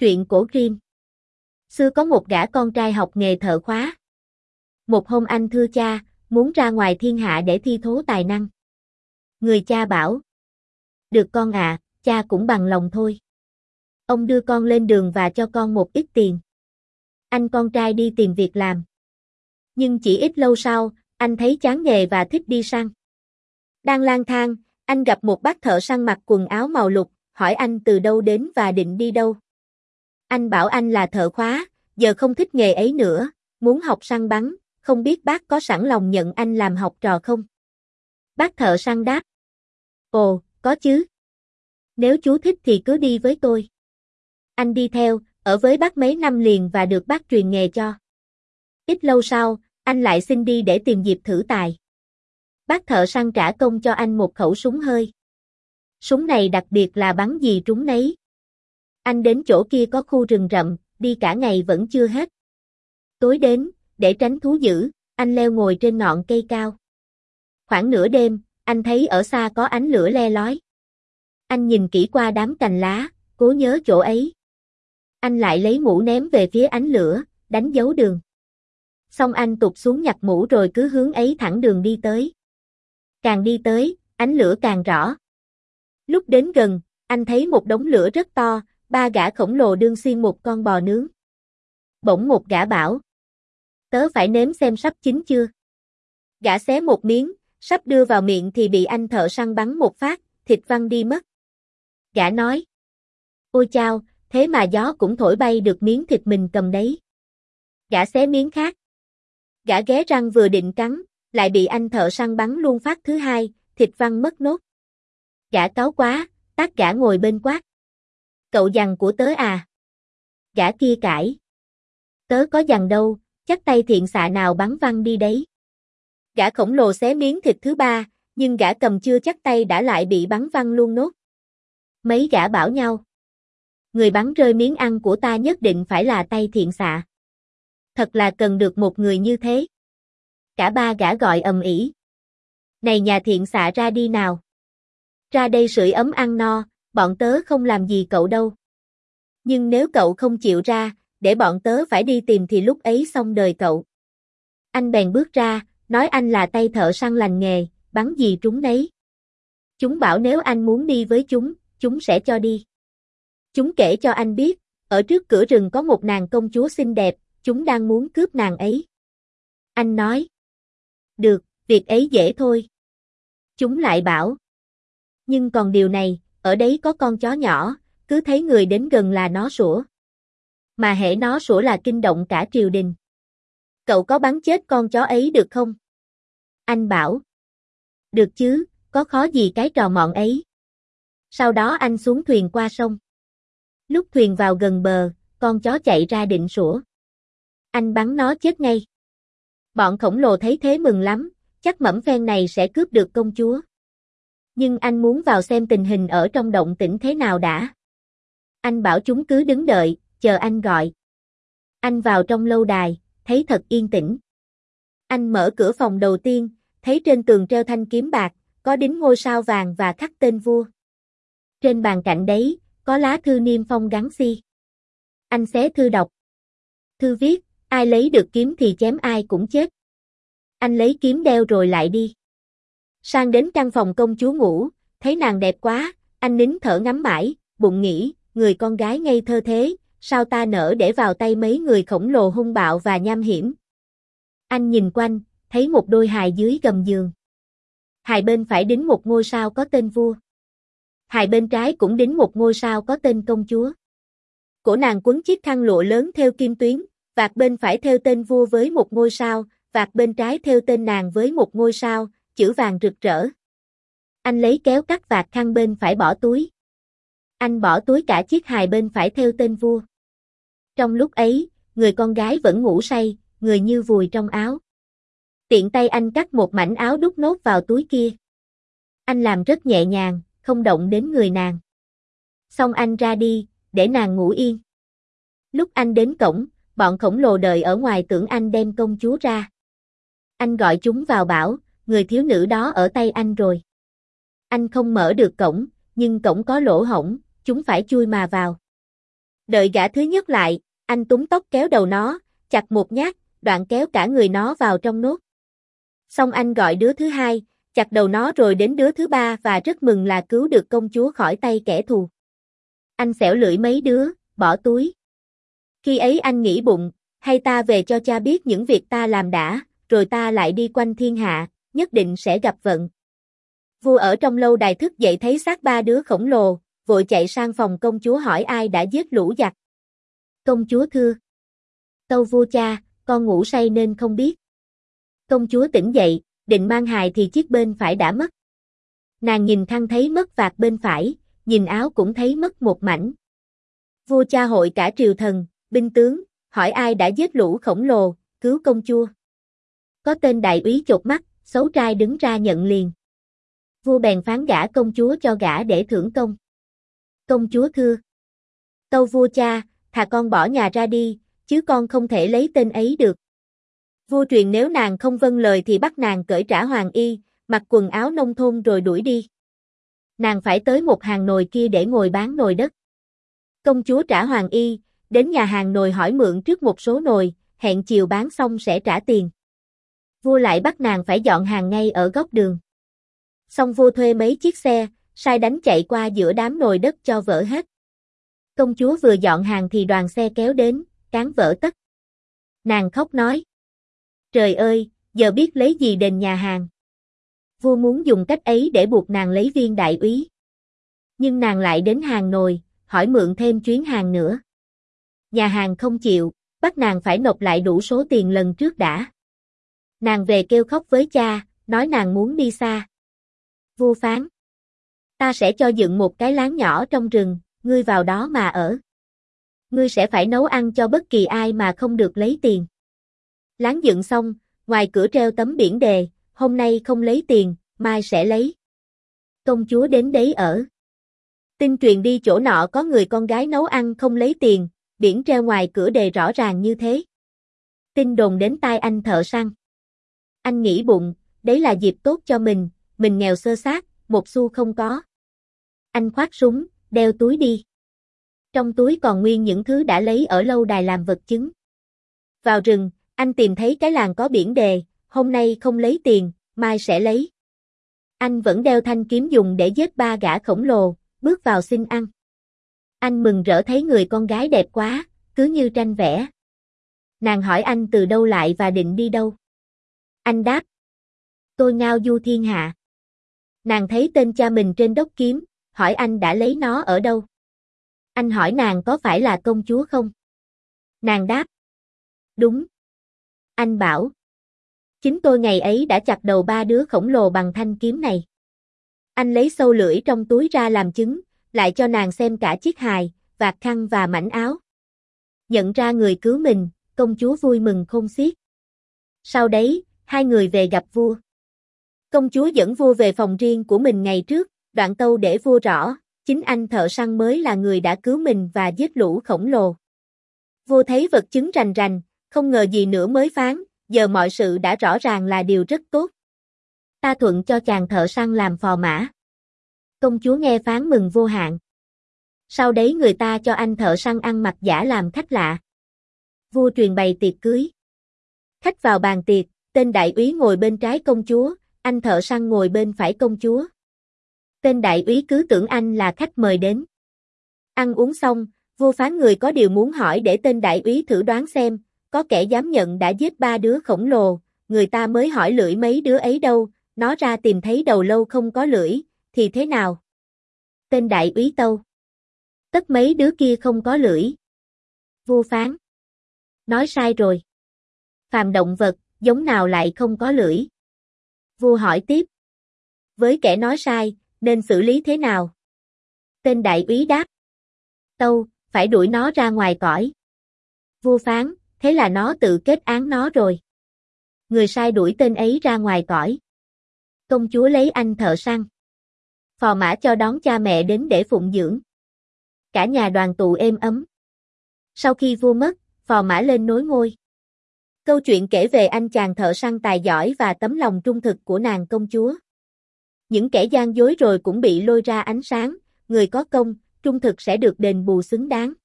Truyện cổ Grimm. Xưa có một gã con trai học nghề thợ khóa. Một hôm anh thưa cha, muốn ra ngoài thiên hạ để thi thố tài năng. Người cha bảo: được con ạ, cha cũng bằng lòng thôi. Ông đưa con lên đường và cho con một ít tiền. Anh con trai đi tìm việc làm. Nhưng chỉ ít lâu sau, anh thấy chán nghề và thích đi săn. Đang lang thang, anh gặp một bác thợ săn mặc quần áo màu lục, hỏi anh từ đâu đến và định đi đâu. Anh bảo anh là thợ khóa, giờ không thích nghề ấy nữa, muốn học săn bắn, không biết bác có sẵn lòng nhận anh làm học trò không? Bác thợ săn đáp: ồ, có chứ. Nếu chú thích thì cứ đi với tôi. Anh đi theo, ở với bác mấy năm liền và được bác truyền nghề cho. Ít lâu sau, anh lại xin đi để tìm dịp thử tài. Bác thợ săn trả công cho anh một khẩu súng hơi. Súng này đặc biệt là bắn gì trúng nấy. Anh đến chỗ kia có khu rừng rậm, đi cả ngày vẫn chưa hết. Tối đến, để tránh thú dữ, anh leo ngồi trên ngọn cây cao. Khoảng nửa đêm, anh thấy ở xa có ánh lửa le lói. Anh nhìn kỹ qua đám cành lá, cố nhớ chỗ ấy. Anh lại lấy mũ ném về phía ánh lửa, đánh dấu đường. Xong anh tụt xuống nhặt mũ rồi cứ hướng ấy thẳng đường đi tới. Càng đi tới, ánh lửa càng rõ. Lúc đến gần, anh thấy một đống lửa rất to, 3 gã khổng lồ đương xiên một con bò nướng. Bỗng một gã bảo: tớ phải nếm xem sắp chín chưa. Gã xé một miếng, sắp đưa vào miệng thì bị anh thợ săn bắn một phát, thịt văng đi mất. Gã nói: ôi chao, thế mà gió cũng thổi bay được miếng thịt mình cầm đấy. Gã xé miếng khác. Gã ghé răng vừa định cắn, lại bị anh thợ săn bắn luôn phát thứ hai, thịt văng mất nốt. Gã cáu quá, tát gã ngồi bên quát: cậu giằng của tớ à? Gã kia cãi: tớ có giằng đâu, chắc tay thiện xạ nào bắn văng đi đấy. Gã khổng lồ xé miếng thịt thứ ba, nhưng gã cầm chưa chắc tay đã lại bị bắn văng luôn nốt. Mấy gã bảo nhau: người bắn rơi miếng ăn của ta nhất định phải là tay thiện xạ. Thật là cần được một người như thế. Cả 3 gã gọi ầm ĩ: này nhà thiện xạ ra đi nào. Ra đây sưởi ấm ăn no, bọn tớ không làm gì cậu đâu. Nhưng nếu cậu không chịu ra, để bọn tớ phải đi tìm thì lúc ấy xong đời cậu. Anh bèn bước ra, nói anh là tay thợ săn lành nghề, bắn gì trúng nấy. Chúng bảo nếu anh muốn đi với chúng sẽ cho đi. Chúng kể cho anh biết, ở trước cửa rừng có một nàng công chúa xinh đẹp, chúng đang muốn cướp nàng ấy. Anh nói: được, việc ấy dễ thôi. Chúng lại bảo: nhưng còn điều này, ở đấy có con chó nhỏ, cứ thấy người đến gần là nó sủa. Mà hễ nó sủa là kinh động cả triều đình. Cậu có bắn chết con chó ấy được không? Anh bảo: được chứ, có khó gì cái trò mọn ấy. Sau đó anh xuống thuyền qua sông. Lúc thuyền vào gần bờ, con chó chạy ra định sủa. Anh bắn nó chết ngay. Bọn khổng lồ thấy thế mừng lắm, chắc mẩm phen này sẽ cướp được công chúa. Nhưng anh muốn vào xem tình hình ở trong động tĩnh thế nào đã. Anh bảo chúng cứ đứng đợi, chờ anh gọi. Anh vào trong lâu đài, thấy thật yên tĩnh. Anh mở cửa phòng đầu tiên, thấy trên tường treo thanh kiếm bạc, có đính ngôi sao vàng và khắc tên vua. Trên bàn cạnh đấy, có lá thư niêm phong gắn xi. Anh xé thư đọc. Thư viết: ai lấy được kiếm thì chém ai cũng chết. Anh lấy kiếm đeo rồi lại đi. Sang đến căn phòng công chúa ngủ, thấy nàng đẹp quá, anh nín thở ngắm mãi, bụng nghĩ, người con gái ngây thơ thế, sao ta nỡ để vào tay mấy người khổng lồ hung bạo và nham hiểm. Anh nhìn quanh, thấy một đôi hài dưới gầm giường. Hài bên phải đính một ngôi sao có tên vua. Hài bên trái cũng đính một ngôi sao có tên công chúa. Cổ nàng quấn chiếc khăn lụa lớn thêu kim tuyến, vạt bên phải thêu tên vua với một ngôi sao, vạt bên trái thêu tên nàng với một ngôi sao, chữ vàng rực rỡ. Anh lấy kéo cắt vạt khăn bên phải bỏ túi. Anh bỏ túi cả chiếc hài bên phải thêu tên vua. Trong lúc ấy, người con gái vẫn ngủ say, người như vùi trong áo. Tiện tay anh cắt một mảnh áo đút nốt vào túi kia. Anh làm rất nhẹ nhàng, không động đến người nàng. Xong anh ra đi, để nàng ngủ yên. Lúc anh đến cổng, bọn khổng lồ đợi ở ngoài tưởng anh đem công chúa ra. Anh gọi chúng vào bảo, người thiếu nữ đó ở tay anh rồi. Anh không mở được cổng, nhưng cổng có lỗ hổng, chúng phải chui mà vào. Đợi gã thứ nhất lại, anh túm tóc kéo đầu nó, chặt một nhát, đoạn kéo cả người nó vào trong nốt. Xong anh gọi đứa thứ hai, chặt đầu nó rồi đến đứa thứ ba và rất mừng là cứu được công chúa khỏi tay kẻ thù. Anh xẻo lưỡi mấy đứa, bỏ túi. Khi ấy anh nghĩ bụng, hay ta về cho cha biết những việc ta làm đã, rồi ta lại đi quanh thiên hạ, nhất định sẽ gặp vận. Vua ở trong lâu đài thức dậy thấy xác ba đứa khổng lồ, vội chạy sang phòng công chúa hỏi ai đã giết lũ giặc. Công chúa thưa. Tâu vua cha, con ngủ say nên không biết. Công chúa tỉnh dậy, định mang hài thì chiếc bên phải đã mất. Nàng nhìn khăn thấy mất vạt bên phải, nhìn áo cũng thấy mất một mảnh. Vua cha hội cả triều thần, binh tướng, hỏi ai đã giết lũ khổng lồ, cứu công chúa. Có tên đại úy chột mắt, xấu trai đứng ra nhận liền. Vua bèn phán gả công chúa cho gã để thưởng công. Công chúa thưa. Tâu vua cha, thà con bỏ nhà ra đi, chứ con không thể lấy tên ấy được. Vua truyền nếu nàng không vâng lời thì bắt nàng cởi trả hoàng y, mặc quần áo nông thôn rồi đuổi đi. Nàng phải tới một hàng nồi kia để ngồi bán nồi đất. Công chúa trả hoàng y, đến nhà hàng nồi hỏi mượn trước một số nồi, hẹn chiều bán xong sẽ trả tiền. Vua lại bắt nàng phải dọn hàng ngay ở góc đường. Xong vua thuê mấy chiếc xe, sai đánh chạy qua giữa đám nồi đất cho vỡ hết. Công chúa vừa dọn hàng thì đoàn xe kéo đến, cán vỡ tất. Nàng khóc nói. Trời ơi, giờ biết lấy gì đền nhà hàng. Vua muốn dùng cách ấy để buộc nàng lấy viên đại úy. Nhưng nàng lại đến hàng nồi, hỏi mượn thêm chuyến hàng nữa. Nhà hàng không chịu, bắt nàng phải nộp lại đủ số tiền lần trước đã. Nàng về kêu khóc với cha, nói nàng muốn đi xa. Vua phán. Ta sẽ cho dựng một cái láng nhỏ trong rừng, ngươi vào đó mà ở. Ngươi sẽ phải nấu ăn cho bất kỳ ai mà không được lấy tiền. Láng dựng xong, ngoài cửa treo tấm biển đề, hôm nay không lấy tiền, mai sẽ lấy. Công chúa đến đấy ở. Tin truyền đi chỗ nọ có người con gái nấu ăn không lấy tiền, biển treo ngoài cửa đề rõ ràng như thế. Tin đồn đến tai anh thợ săn. Anh nghĩ bụng, đấy là dịp tốt cho mình nghèo xơ xác, một xu không có. Anh khoác súng, đeo túi đi. Trong túi còn nguyên những thứ đã lấy ở lâu đài làm vật chứng. Vào rừng, anh tìm thấy cái làng có biển đề, hôm nay không lấy tiền, mai sẽ lấy. Anh vẫn đeo thanh kiếm dùng để giết ba gã khổng lồ, bước vào xin ăn. Anh mừng rỡ thấy người con gái đẹp quá, cứ như tranh vẽ. Nàng hỏi anh từ đâu lại và định đi đâu. Anh đáp. Tôi ngao du thiên hạ. Nàng thấy tên cha mình trên đốc kiếm, hỏi anh đã lấy nó ở đâu. Anh hỏi nàng có phải là công chúa không? Nàng đáp. Đúng. Anh bảo. Chính tôi ngày ấy đã chặt đầu ba đứa khổng lồ bằng thanh kiếm này. Anh lấy sâu lưỡi trong túi ra làm chứng, lại cho nàng xem cả chiếc hài, vạt khăn và mảnh áo. Nhận ra người cứu mình, công chúa vui mừng khôn xiết. Sau đấy, hai người về gặp vua. Công chúa dẫn vua về phòng riêng của mình ngày trước, đoạn tâu để vua rõ, chính anh thợ săn mới là người đã cứu mình và giết lũ khổng lồ. Vua thấy vật chứng rành rành, không ngờ gì nữa mới phán, giờ mọi sự đã rõ ràng là điều rất tốt. Ta thuận cho chàng thợ săn làm phò mã. Công chúa nghe phán mừng vô hạn. Sau đấy người ta cho anh thợ săn ăn mặc giả làm khách lạ. Vua truyền bày tiệc cưới. Khách vào bàn tiệc, tên đại úy ngồi bên trái công chúa, anh thợ săn ngồi bên phải công chúa. Tên đại úy cứ tưởng anh là khách mời đến. Ăn uống xong, vua phán người có điều muốn hỏi để tên đại úy thử đoán xem, có kẻ dám nhận đã giết ba đứa khổng lồ, người ta mới hỏi lưỡi mấy đứa ấy đâu, nó ra tìm thấy đầu lâu không có lưỡi, thì thế nào? Tên đại úy tâu. Tất mấy đứa kia không có lưỡi. Vua phán. Nói sai rồi. Phàm động vật, giống nào lại không có lưỡi? Vua hỏi tiếp. Với kẻ nói sai, nên xử lý thế nào? Tên đại úy đáp. Tâu, phải đuổi nó ra ngoài cõi. Vua phán, thế là nó tự kết án nó rồi. Người sai đuổi tên ấy ra ngoài cõi. Công chúa lấy anh thợ săn. Phò mã cho đón cha mẹ đến để phụng dưỡng. Cả nhà đoàn tụ êm ấm. Sau khi vua mất, phò mã lên nối ngôi. Câu chuyện kể về anh chàng thợ săn tài giỏi và tấm lòng trung thực của nàng công chúa. Những kẻ gian dối rồi cũng bị lôi ra ánh sáng, người có công, trung thực sẽ được đền bù xứng đáng.